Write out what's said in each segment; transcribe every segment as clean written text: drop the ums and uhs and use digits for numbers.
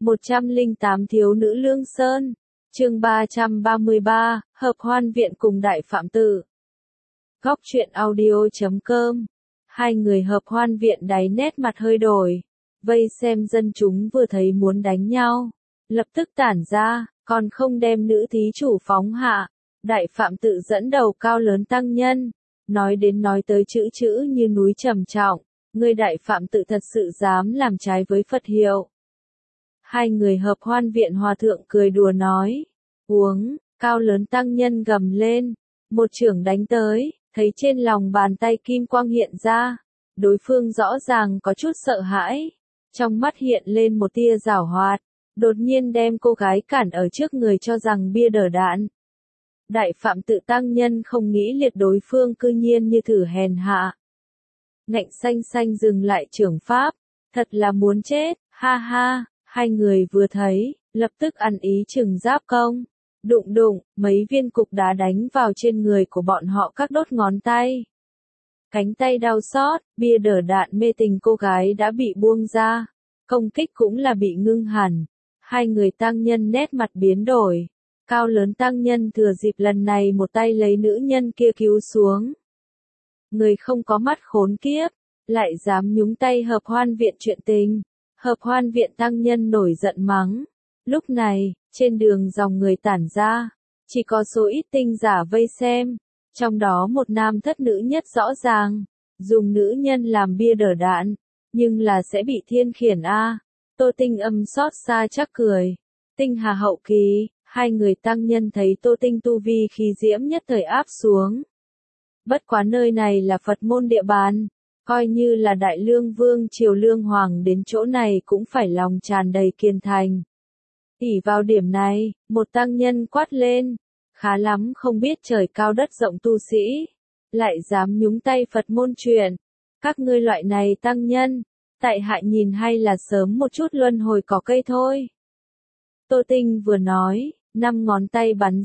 108 Thiếu nữ Lương Sơn. Chương 333, Hợp Hoan Viện cùng Đại Phạm Tự. Góc truyện audio.com. Hai người Hợp Hoan Viện đáy nét mặt hơi đổi. Vây xem dân chúng vừa thấy muốn đánh nhau, lập tức tản ra, còn không đem nữ thí chủ phóng hạ. Đại Phạm Tự dẫn đầu cao lớn tăng nhân, nói đến nói tới chữ chữ như núi trầm trọng. Ngươi Đại Phạm Tự thật sự dám làm trái với Phật hiệu. Hai người Hợp Hoan Viện hòa thượng cười đùa nói. Uống, cao lớn tăng nhân gầm lên. Một chưởng đánh tới, thấy trên lòng bàn tay kim quang hiện ra. Đối phương rõ ràng có chút sợ hãi. Trong mắt hiện lên một tia giảo hoạt. Đột nhiên đem cô gái cản ở trước người cho rằng bia đỡ đạn. Đại Phạm Tự tăng nhân không nghĩ liệt đối phương cư nhiên như thử hèn hạ. Ngạnh xanh xanh dừng lại chưởng pháp. Thật là muốn chết, ha ha. Hai người vừa thấy, lập tức ăn ý chừng giáp công. Đụng đụng, mấy viên cục đá đánh vào trên người của bọn họ các đốt ngón tay. Cánh tay đau xót, bia đỡ đạn mê tình cô gái đã bị buông ra. Công kích cũng là bị ngưng hẳn. Hai người tăng nhân nét mặt biến đổi. Cao lớn tăng nhân thừa dịp lần này một tay lấy nữ nhân kia cứu xuống. Người không có mắt khốn kiếp, lại dám nhúng tay Hợp Hoan Viện chuyện tình. Hợp Hoan Viện tăng nhân nổi giận mắng. Lúc này, trên đường dòng người tản ra, chỉ có số ít tinh giả vây xem, trong đó một nam thất nữ nhất rõ ràng, dùng nữ nhân làm bia đỡ đạn, nhưng là sẽ bị thiên khiển a. Tô Tinh âm xót xa chắc cười. Tinh hà hậu kỳ, hai người tăng nhân thấy Tô Tinh tu vi khí diễm nhất thời áp xuống. Bất quá nơi này là Phật môn địa bàn. Coi như là Đại Lương Vương Triều Lương Hoàng đến chỗ này cũng phải lòng tràn đầy kiên thành. Ỷ vào điểm này, một tăng nhân quát lên. Khá lắm không biết trời cao đất rộng tu sĩ. Lại dám nhúng tay Phật môn chuyện. Các ngươi loại này tăng nhân. Tại hạ nhìn hay là sớm một chút luân hồi cỏ cây thôi. Tô Tinh vừa nói, 5 ngón tay bắn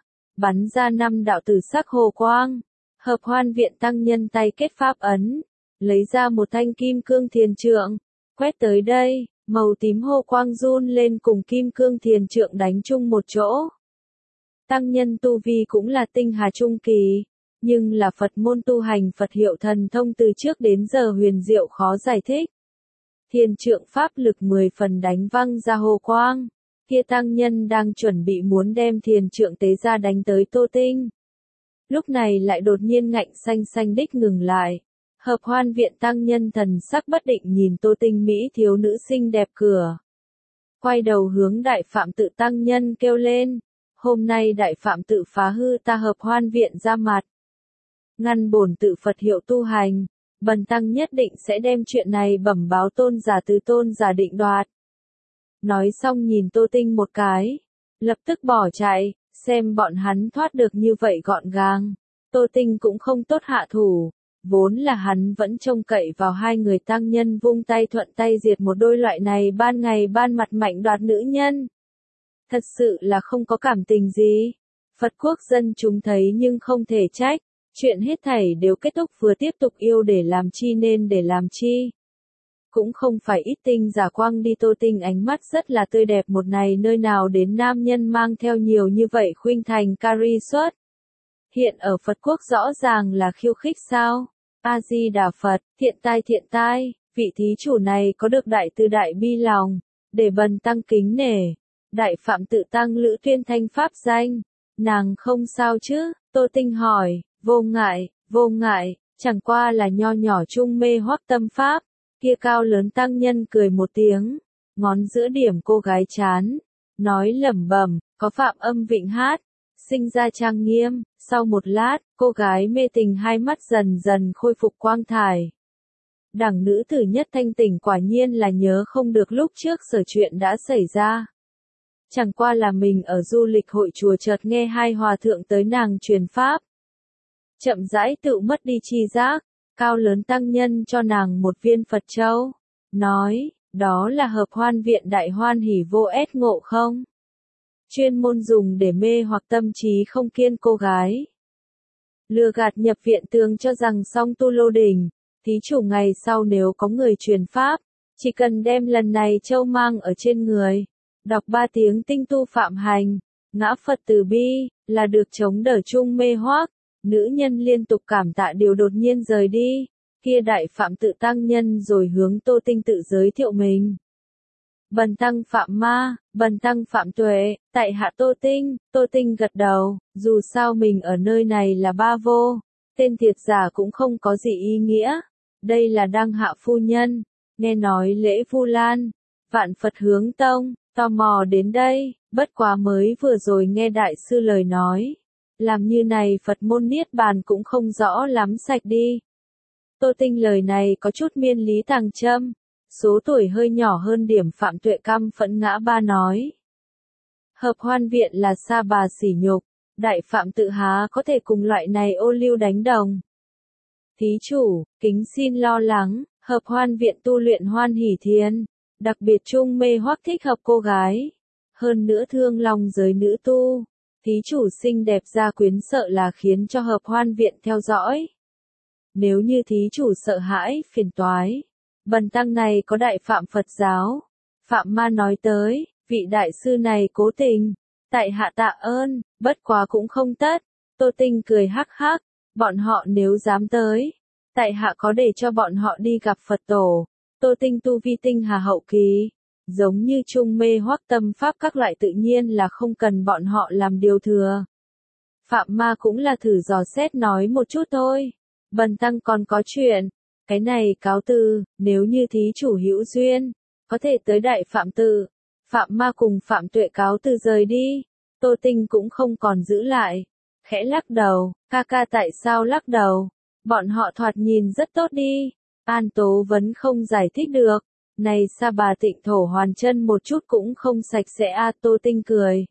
ra 5 đạo tử sắc hồ quang. Hợp Hoan Viện tăng nhân tay kết pháp ấn. Lấy ra một thanh kim cương thiền trượng, quét tới đây, màu tím hồ quang run lên cùng kim cương thiền trượng đánh chung một chỗ. Tăng nhân tu vi cũng là tinh hà trung kỳ, nhưng là Phật môn tu hành Phật hiệu thần thông từ trước đến giờ huyền diệu khó giải thích. Thiền trượng pháp lực 10 phần đánh văng ra hồ quang, kia tăng nhân đang chuẩn bị muốn đem thiền trượng tế ra đánh tới Tô Tinh. Lúc này lại đột nhiên ngạnh xanh xanh đích ngừng lại. Hợp Hoan Viện tăng nhân thần sắc bất định nhìn Tô Tinh mỹ thiếu nữ xinh đẹp cửa. Quay đầu hướng Đại Phạm Tự tăng nhân kêu lên. Hôm nay Đại Phạm Tự phá hư ta Hợp Hoan Viện ra mặt. Ngăn bổn tự Phật hiệu tu hành. Bần tăng nhất định sẽ đem chuyện này bẩm báo tôn giả từ tôn giả định đoạt. Nói xong nhìn Tô Tinh một cái. Lập tức bỏ chạy, xem bọn hắn thoát được như vậy gọn gàng. Tô Tinh cũng không tốt hạ thủ. Vốn là hắn vẫn trông cậy vào hai người tăng nhân vung tay thuận tay diệt một đôi loại này ban ngày ban mặt mạnh đoạt nữ nhân. Thật sự là không có cảm tình gì. Phật quốc dân chúng thấy nhưng không thể trách. Chuyện hết thảy đều kết thúc vừa tiếp tục yêu để làm chi nên để làm chi. Cũng không phải ít tinh giả quang đi. Tô Tinh ánh mắt rất là tươi đẹp một này nơi nào đến nam nhân mang theo nhiều như vậy khuynh thành cari xuất. Hiện ở Phật quốc rõ ràng là khiêu khích sao? A-di-đà Phật, thiện tai, vị thí chủ này có được đại từ đại bi lòng, để bần tăng kính nể. Đại Phạm Tự tăng Lữ Tuyên thanh pháp danh, nàng không sao chứ? Tô Tinh hỏi, vô ngại, chẳng qua là nho nhỏ trung mê hoắc tâm pháp. Kia cao lớn tăng nhân cười một tiếng, ngón giữa điểm cô gái chán, nói lẩm bẩm, có phạm âm vịnh hát. Sinh ra trang nghiêm, sau một lát, cô gái mê tình hai mắt dần dần khôi phục quang thải. Đẳng nữ tử nhất thanh tỉnh quả nhiên là nhớ không được lúc trước sở chuyện đã xảy ra. Chẳng qua là mình ở du lịch hội chùa chợt nghe hai hòa thượng tới nàng truyền pháp. Chậm rãi tự mất đi tri giác, cao lớn tăng nhân cho nàng một viên Phật châu. Nói, đó là Hợp Hoan Viện đại hoan hỉ vô ét ngộ không? Chuyên môn dùng để mê hoặc tâm trí không kiên cô gái. Lừa gạt nhập viện tường cho rằng song tu lô đỉnh, thí chủ ngày sau nếu có người truyền pháp, Chỉ cần đem lần này châu mang ở trên người, đọc 3 tiếng tinh tu phạm hành, ngã Phật từ bi, là được chống đỡ chung mê hoác. Nữ nhân liên tục cảm tạ điều đột nhiên rời đi, kia đại phạm tự tăng nhân rồi hướng Tô Tinh tự giới thiệu mình. Bần tăng Phạm Ma, bần tăng Phạm Tuệ, tại hạ Tô Tinh gật đầu, dù sao mình ở nơi này là ba vô, tên thiệt giả cũng không có gì ý nghĩa. Đây là Đăng Hạ phu nhân, nghe nói lễ Vu Lan, Vạn Phật hướng tông, tò mò đến đây, bất quá mới vừa rồi nghe đại sư lời nói. Làm như này Phật môn niết bàn cũng không rõ lắm sạch đi. Tô Tinh lời này có chút miên lý tàng châm. Số tuổi hơi nhỏ hơn điểm Phạm Tuệ căm phẫn ngã ba nói. Hợp hoan viện là sa bà sỉ nhục, đại phạm tự há có thể cùng loại này ô lưu đánh đồng. Thí chủ, kính xin lo lắng, hợp hoan viện tu luyện hoan hỷ thiên, đặc biệt chung mê hoắc thích hợp cô gái. Hơn nữa thương lòng giới nữ tu, thí chủ xinh đẹp gia quyến sợ là khiến cho hợp hoan viện theo dõi. Nếu như thí chủ sợ hãi, phiền toái. Bần tăng này có đại phạm Phật giáo. Phạm Ma nói tới, vị đại sư này cố tình. Tại hạ tạ ơn, bất quá cũng không tất. Tô Tinh cười hắc hắc, bọn họ nếu dám tới. Tại hạ có để cho bọn họ đi gặp Phật tổ. Tô Tinh tu vi tinh hà hậu kỳ. Giống như trung mê hoắc tâm pháp các loại tự nhiên là không cần bọn họ làm điều thừa. Phạm Ma cũng là thử dò xét nói một chút thôi. Bần tăng còn có chuyện. Cái này cáo từ, nếu như thí chủ hữu duyên, có thể tới đại phạm tự. Phạm Ma cùng Phạm Tuệ cáo từ rời đi. Tô Tinh cũng không còn giữ lại. Khẽ lắc đầu, ca ca tại sao lắc đầu? Bọn họ thoạt nhìn rất tốt đi. An Tố vẫn không giải thích được. Này sa bà Tịnh thổ hoàn chân một chút cũng không sạch sẽ a. Tô Tinh cười.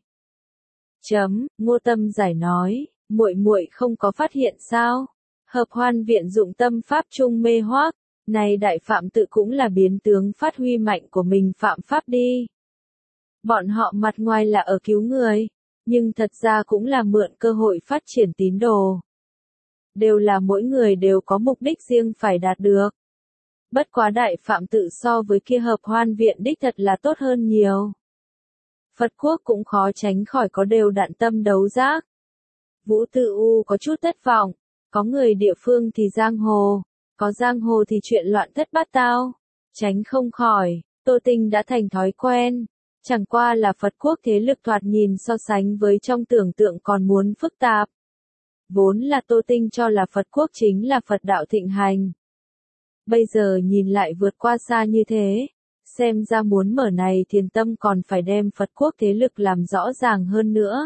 Ngô Tâm giải nói, muội muội không có phát hiện sao? Hợp hoan viện dụng tâm pháp trung mê hoác, này đại phạm tự cũng là biến tướng phát huy mạnh của mình phạm pháp đi. Bọn họ mặt ngoài là ở cứu người, nhưng thật ra cũng là mượn cơ hội phát triển tín đồ. Đều là mỗi người đều có mục đích riêng phải đạt được. Bất quá đại phạm tự so với kia hợp hoan viện đích thật là tốt hơn nhiều. Phật quốc cũng khó tránh khỏi có đều đặn tâm đấu giác. Vũ Tư U có chút thất vọng. Có người địa phương thì giang hồ, có giang hồ thì chuyện loạn thất bát tao, tránh không khỏi. Tô Tinh đã thành thói quen, chẳng qua là Phật quốc thế lực thoạt nhìn so sánh với trong tưởng tượng còn muốn phức tạp. Vốn là Tô Tinh cho là Phật quốc chính là Phật đạo thịnh hành. Bây giờ nhìn lại vượt qua xa như thế, xem ra muốn mở này thiền tâm còn phải đem Phật quốc thế lực làm rõ ràng hơn nữa.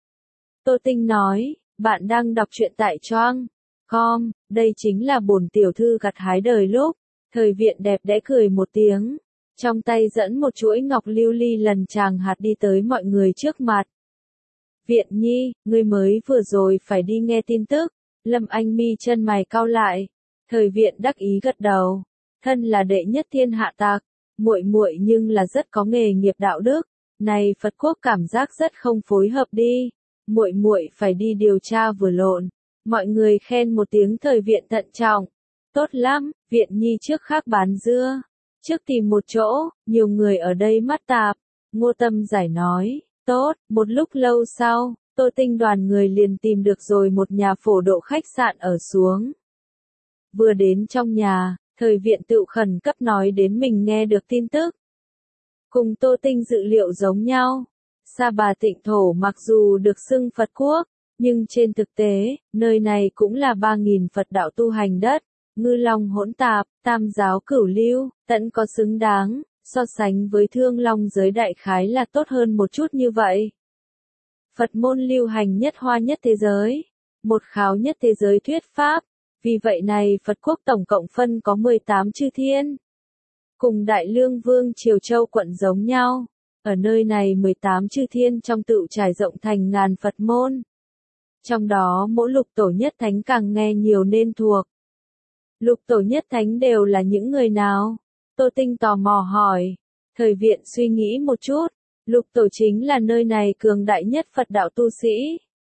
Tô Tinh nói. Bạn đang đọc truyện tại Choang.com, đây chính là bổn tiểu thư gặt hái đời lúc. Thời viện đẹp đẽ cười một tiếng, trong tay dẫn một chuỗi ngọc lưu ly lần chàng hạt đi tới mọi người trước mặt. Viện nhi, ngươi mới vừa rồi phải đi nghe tin tức. Lâm Anh mi chân mày cau lại. Thời viện đắc ý gật đầu. Thân là đệ nhất thiên hạ tạc, muội muội nhưng là rất có nghề nghiệp đạo đức. Này Phật quốc cảm giác rất không phối hợp đi. Muội muội phải đi điều tra vừa lộn. Mọi người khen một tiếng thời viện thận trọng. Tốt lắm, viện nhi trước khác bán dưa. Trước tìm một chỗ, nhiều người ở đây mắt tạp. Ngô Tâm giải nói, tốt, một lúc lâu sau, Tô Tinh đoàn người liền tìm được rồi một nhà phổ độ khách sạn ở xuống. Vừa đến trong nhà, thời viện tự khẩn cấp nói đến mình nghe được tin tức. Cùng Tô Tinh dự liệu giống nhau. Sa Bà Tịnh thổ mặc dù được xưng Phật quốc, nhưng trên thực tế, nơi này cũng là 3.000 Phật đạo tu hành đất, ngư long hỗn tạp, tam giáo cửu lưu, tận có xứng đáng, so sánh với thương long giới đại khái là tốt hơn một chút như vậy. Phật môn lưu hành nhất hoa nhất thế giới, một kháo nhất thế giới thuyết pháp, vì vậy này Phật quốc tổng cộng phân có 18 chư thiên. Cùng Đại Lương Vương Triều Châu quận giống nhau. Ở nơi này 18 chư thiên trong tự trải rộng thành ngàn Phật môn. Trong đó mỗi lục tổ nhất thánh càng nghe nhiều nên thuộc. Lục tổ nhất thánh đều là những người nào? Tô Tinh tò mò hỏi. Thời viện suy nghĩ một chút. Lục tổ chính là nơi này cường đại nhất Phật đạo tu sĩ.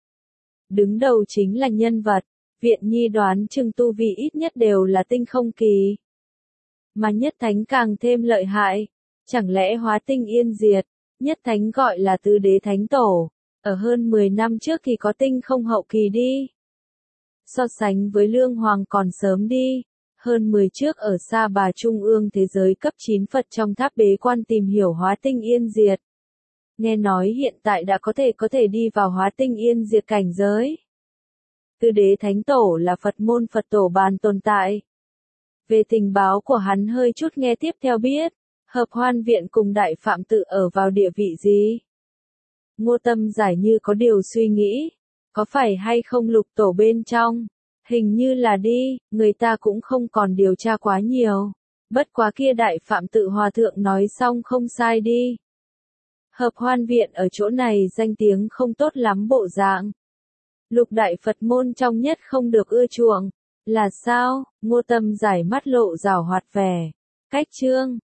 Đứng đầu chính là nhân vật. Viện nhi đoán chừng tu vi ít nhất đều là tinh không kỳ. mà nhất thánh càng thêm lợi hại. Chẳng lẽ hóa tinh yên diệt, nhất thánh gọi là tứ đế thánh tổ, ở hơn 10 năm trước thì có tinh không hậu kỳ đi. So sánh với Lương Hoàng còn sớm đi, hơn 10 trước ở Sa Bà Trung ương thế giới cấp 9 Phật trong tháp bế quan tìm hiểu hóa tinh yên diệt. Nghe nói hiện tại đã có thể đi vào hóa tinh yên diệt cảnh giới. Tứ đế thánh tổ là Phật môn Phật tổ bàn tồn tại. Về tình báo của hắn hơi chút nghe tiếp theo biết, Hợp Hoan Viện cùng Đại Phạm Tự ở vào địa vị gì? Ngô Tâm Giải như có điều suy nghĩ, có phải hay không lục tổ bên trong? Hình như là đi, người ta cũng không còn điều tra quá nhiều. Bất quá kia Đại Phạm Tự hòa thượng nói xong không sai đi. Hợp Hoan Viện ở chỗ này danh tiếng không tốt lắm bộ dạng. Lục đại Phật môn trong nhất không được ưa chuộng. Là sao? Ngô Tâm Giải mắt lộ rào hoạt vẻ. Cách chương